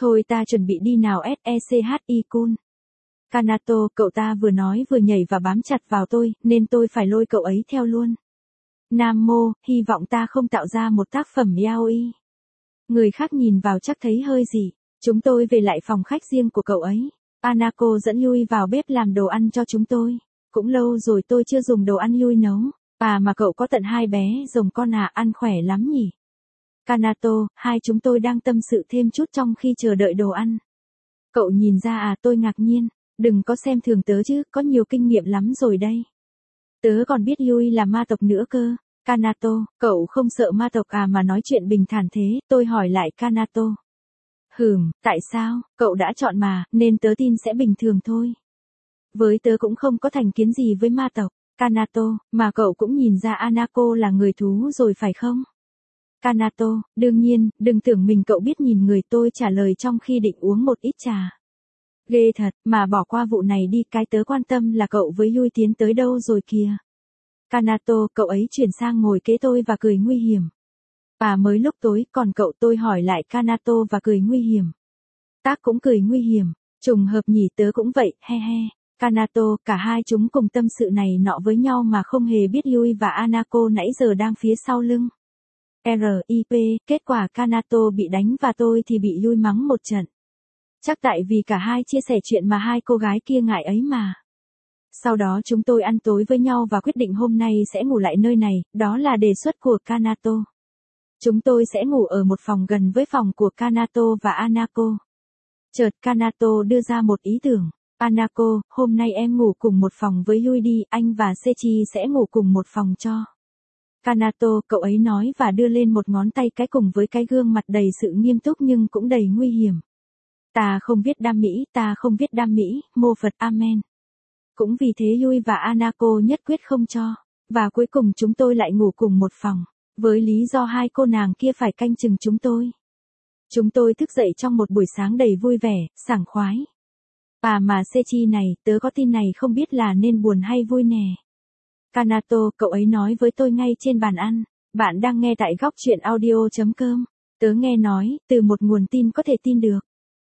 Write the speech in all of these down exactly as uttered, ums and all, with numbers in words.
Thôi ta chuẩn bị đi nào Sechi-kun. Kanato, cậu ta vừa nói vừa nhảy và bám chặt vào tôi, nên tôi phải lôi cậu ấy theo luôn. Nam mô, hy vọng ta không tạo ra một tác phẩm yaoi. Người khác nhìn vào chắc thấy hơi gì. Chúng tôi về lại phòng khách riêng của cậu ấy. Anako dẫn Yui vào bếp làm đồ ăn cho chúng tôi. Cũng lâu rồi tôi chưa dùng đồ ăn Yui nấu. À mà cậu có tận hai bé rồng con à, ăn khỏe lắm nhỉ. Kanato, hai chúng tôi đang tâm sự thêm chút trong khi chờ đợi đồ ăn. Cậu nhìn ra à, tôi ngạc nhiên. Đừng có xem thường tớ chứ, có nhiều kinh nghiệm lắm rồi đây. Tớ còn biết Yui là ma tộc nữa cơ. Kanato, cậu không sợ ma tộc à mà nói chuyện bình thản thế, tôi hỏi lại Kanato. Hừm, tại sao, cậu đã chọn mà, nên tớ tin sẽ bình thường thôi. Với tớ cũng không có thành kiến gì với ma tộc. Kanato, mà cậu cũng nhìn ra Anako là người thú rồi phải không? Kanato, đương nhiên, đừng tưởng mình cậu biết nhìn người, tôi trả lời trong khi định uống một ít trà. Ghê thật, mà bỏ qua vụ này đi, cái tớ quan tâm là cậu với Yui tiến tới đâu rồi kìa. Kanato, cậu ấy chuyển sang ngồi kế tôi và cười nguy hiểm. Và mới lúc tối, còn cậu, tôi hỏi lại Kanato và cười nguy hiểm. Tác cũng cười nguy hiểm, trùng hợp nhỉ, tớ cũng vậy, he he. Kanato, cả hai chúng cùng tâm sự này nọ với nhau mà không hề biết Yui và Anako nãy giờ đang phía sau lưng. R I P, kết quả Kanato bị đánh và tôi thì bị Yui mắng một trận. Chắc tại vì cả hai chia sẻ chuyện mà hai cô gái kia ngại ấy mà. Sau đó chúng tôi ăn tối với nhau và quyết định hôm nay sẽ ngủ lại nơi này, đó là đề xuất của Kanato. Chúng tôi sẽ ngủ ở một phòng gần với phòng của Kanato và Anako. Chợt Kanato đưa ra một ý tưởng. Anako, hôm nay em ngủ cùng một phòng với Yui đi, anh và Sechi sẽ ngủ cùng một phòng cho. Kanato, cậu ấy nói và đưa lên một ngón tay cái cùng với cái gương mặt đầy sự nghiêm túc nhưng cũng đầy nguy hiểm. Ta không viết đam mỹ, ta không viết đam mỹ, mô Phật Amen. Cũng vì thế Yui và Anako nhất quyết không cho. Và cuối cùng chúng tôi lại ngủ cùng một phòng. Với lý do hai cô nàng kia phải canh chừng chúng tôi. Chúng tôi thức dậy trong một buổi sáng đầy vui vẻ, sảng khoái. À mà Sechi này, tớ có tin này không biết là nên buồn hay vui nè. Kanato, cậu ấy nói với tôi ngay trên bàn ăn. Bạn đang nghe tại góc truyện audio chấm com. Tớ nghe nói, từ một nguồn tin có thể tin được.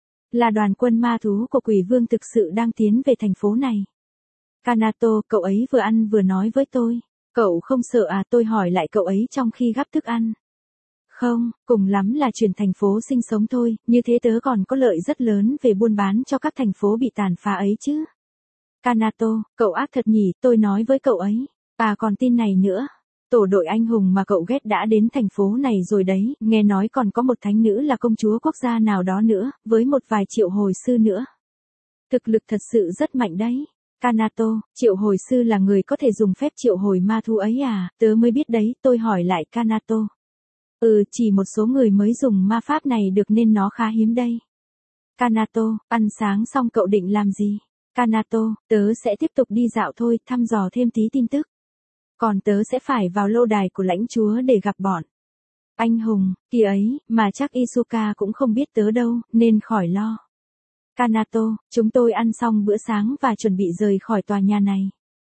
Là đoàn quân ma thú của quỷ vương thực sự đang tiến về thành phố này. Kanato, cậu ấy vừa ăn vừa nói với tôi. Cậu không sợ à, tôi hỏi lại cậu ấy trong khi gắp thức ăn. Không, cùng lắm là chuyển thành phố sinh sống thôi, như thế tớ còn có lợi rất lớn về buôn bán cho các thành phố bị tàn phá ấy chứ. Kanato, cậu ác thật nhỉ, tôi nói với cậu ấy. À còn tin này nữa. Tổ đội anh hùng mà cậu ghét đã đến thành phố này rồi đấy, nghe nói còn có một thánh nữ là công chúa quốc gia nào đó nữa, với một vài triệu hồi sư nữa. Thực lực thật sự rất mạnh đấy. Kanato, triệu hồi sư là người có thể dùng phép triệu hồi ma thú ấy à, tớ mới biết đấy, tôi hỏi lại Kanato. Ừ, chỉ một số người mới dùng ma pháp này được nên nó khá hiếm đây. Kanato, ăn sáng xong cậu định làm gì? Kanato, tớ sẽ tiếp tục đi dạo thôi, thăm dò thêm tí tin tức. Còn tớ sẽ phải vào lâu đài của lãnh chúa để gặp bọn anh hùng kia ấy, mà chắc Isuka cũng không biết tớ đâu, nên khỏi lo. Kanato, chúng tôi ăn xong bữa sáng và chuẩn bị rời khỏi tòa nhà này.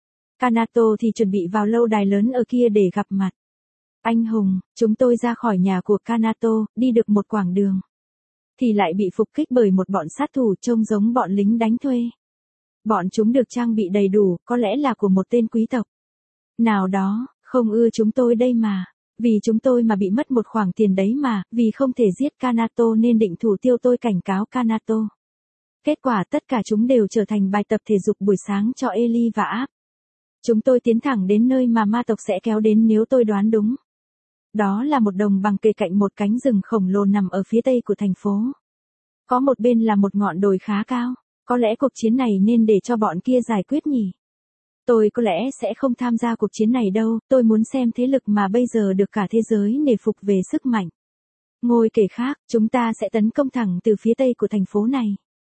Kanato thì chuẩn bị vào lâu đài lớn ở kia để gặp mặt anh hùng. Chúng tôi ra khỏi nhà của Kanato, đi được một quãng đường. Thì lại bị phục kích bởi một bọn sát thủ trông giống bọn lính đánh thuê. Bọn chúng được trang bị đầy đủ, có lẽ là của một tên quý tộc nào đó, không ưa chúng tôi đây mà. Vì chúng tôi mà bị mất một khoản tiền đấy mà, vì không thể giết Kanato nên định thủ tiêu tôi, cảnh cáo Kanato. Kết quả tất cả chúng đều trở thành bài tập thể dục buổi sáng cho Eli và Áp. Chúng tôi tiến thẳng đến nơi mà ma tộc sẽ kéo đến nếu tôi đoán đúng. Đó là một đồng bằng kề cạnh một cánh rừng khổng lồ nằm ở phía tây của thành phố. Có một bên là một ngọn đồi khá cao, có lẽ cuộc chiến này nên để cho bọn kia giải quyết nhỉ. Tôi có lẽ sẽ không tham gia cuộc chiến này đâu, tôi muốn xem thế lực mà bây giờ được cả thế giới nể phục về sức mạnh. Ngôi kể khác, chúng ta sẽ tấn công thẳng từ phía tây của thành phố này.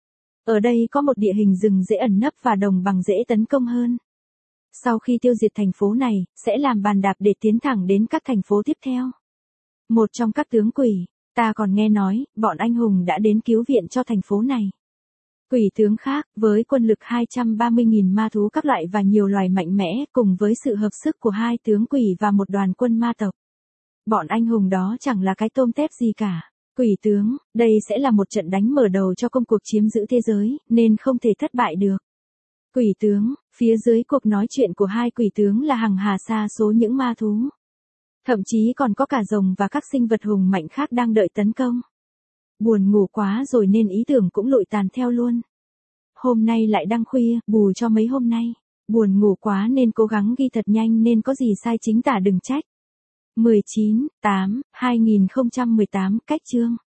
Ở đây có một địa hình rừng dễ ẩn nấp và đồng bằng dễ tấn công hơn. Sau khi tiêu diệt thành phố này, sẽ làm bàn đạp để tiến thẳng đến các thành phố tiếp theo. Một trong các tướng quỷ, ta còn nghe nói, bọn anh hùng đã đến cứu viện cho thành phố này. Quỷ tướng khác, với quân lực hai trăm ba mươi nghìn ma thú các loại và nhiều loài mạnh mẽ, cùng với sự hợp sức của hai tướng quỷ và một đoàn quân ma tộc. Bọn anh hùng đó chẳng là cái tôm tép gì cả. Quỷ tướng, đây sẽ là một trận đánh mở đầu cho công cuộc chiếm giữ thế giới, nên không thể thất bại được. Quỷ tướng, phía dưới cuộc nói chuyện của hai quỷ tướng là hằng hà sa số những ma thú. Thậm chí còn có cả rồng và các sinh vật hùng mạnh khác đang đợi tấn công. Buồn ngủ quá rồi nên ý tưởng cũng lụi tàn theo luôn. Hôm nay lại đang khuya, bù cho mấy hôm nay. Buồn ngủ quá nên cố gắng ghi thật nhanh nên có gì sai chính tả đừng trách. mười chín, tám, hai nghìn không trăm mười tám, cách chương.